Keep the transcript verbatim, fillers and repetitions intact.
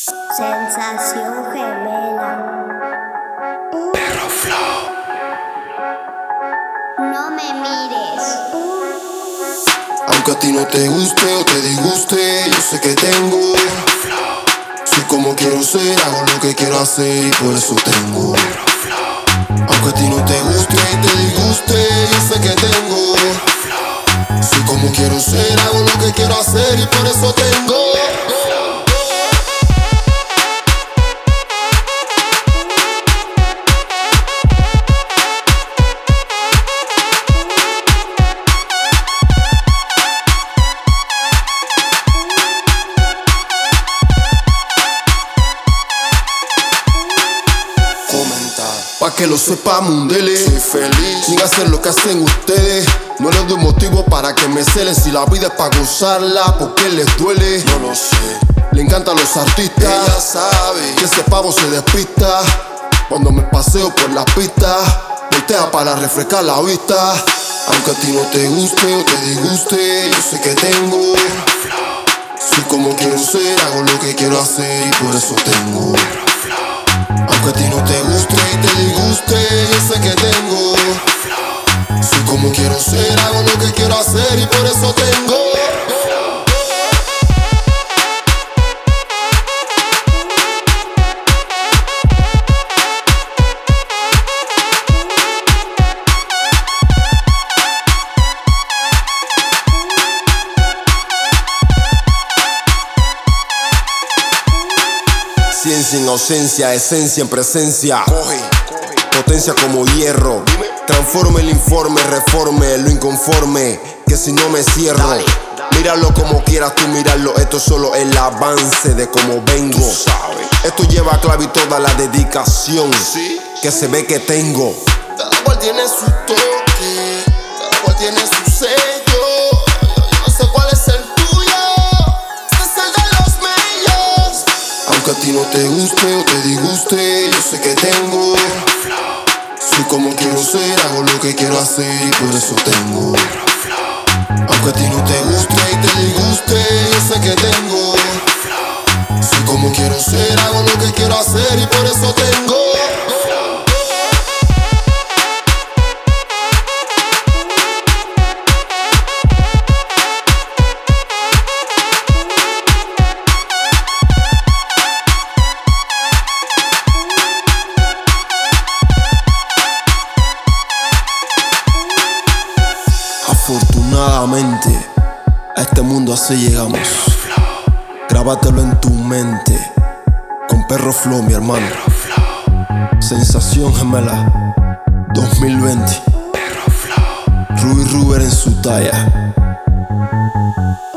Sensación gemela. Perro Flow. No me mires. Aunque a ti no te guste o te disguste, yo sé que tengo. Soy como quiero ser, hago lo que quiero hacer y por eso tengo. Aunque a ti no te guste y te disguste, yo sé que tengo. Soy como quiero ser, hago lo que quiero hacer y por eso tengo. Pa' que lo sepa Mundele, soy feliz sin hacer lo que hacen ustedes. No les doy motivo para que me celen. Si la vida es pa' gozarla, ¿por qué les duele? No lo sé. Le encantan los artistas, ella sabe que ese pavo se despista. Cuando me paseo por la pista, voltea para refrescar la vista. Aunque a ti no te guste o te disguste, yo sé que tengo. Soy como quiero ser, hago lo que quiero hacer y por eso tengo. Aunque a ti no te guste y te disguste, yo sé que tengo. Soy como quiero ser, hago lo que quiero hacer y por eso tengo. Ciencia en ausencia, esencia en presencia. Coge, potencia como hierro. Transforme el informe, reforme lo inconforme, que si no me cierro. Míralo como quieras tú mirarlo, esto es solo el avance de cómo vengo. Esto lleva clave y toda la dedicación que se ve que tengo. Cada cual tiene su toque, cada cual tiene su sello. Yo no sé cuál es el tuyo, este es el de los medios. Aunque a ti no te guste o te disguste, yo sé que tengo. Soy como quiero ser, hago lo que quiero hacer y por eso tengo. Aunque a ti no te guste y te disguste, yo sé que tengo. Soy como quiero ser, hago lo que quiero hacer y por eso tengo. Afortunadamente, a este mundo así llegamos. Grábatelo en tu mente. Con Perro Flow, mi hermano. Sensación gemela dos mil veinte. Ruby Ruber en su talla.